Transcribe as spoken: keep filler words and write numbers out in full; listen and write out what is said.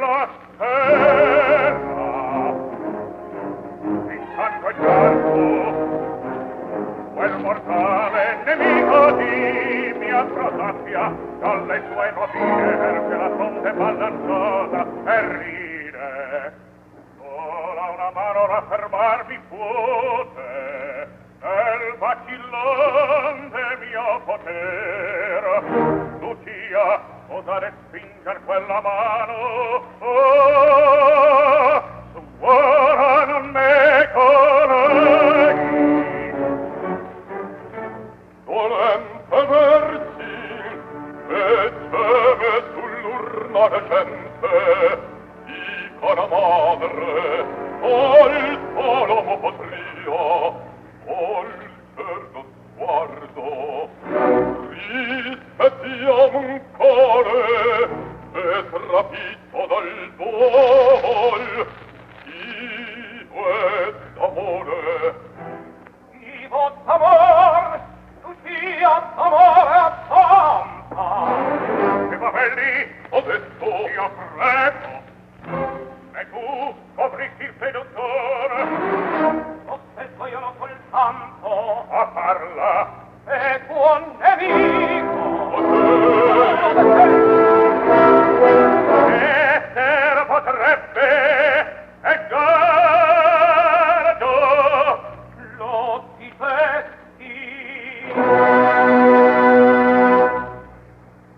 a terra. Il sangue giallo, quel mortale nemico di mia prosappia, dalle sue rovine erge la fronte ballanzosa e ride. Sola una mano raffermarmi puote nel vacillante mio poter. Lucia, osare spinger quella mano, oh, suora non me colleghi. Dolente versi, e teme sull'urna decente, dica la madre, al solo potria, volger lo sguardo, rispettiamo un core, e trapito dal duol, vivo e d'amore. Vivo d'amor, Lucia d'amore a Santa. E va belli, ho detto, io prego,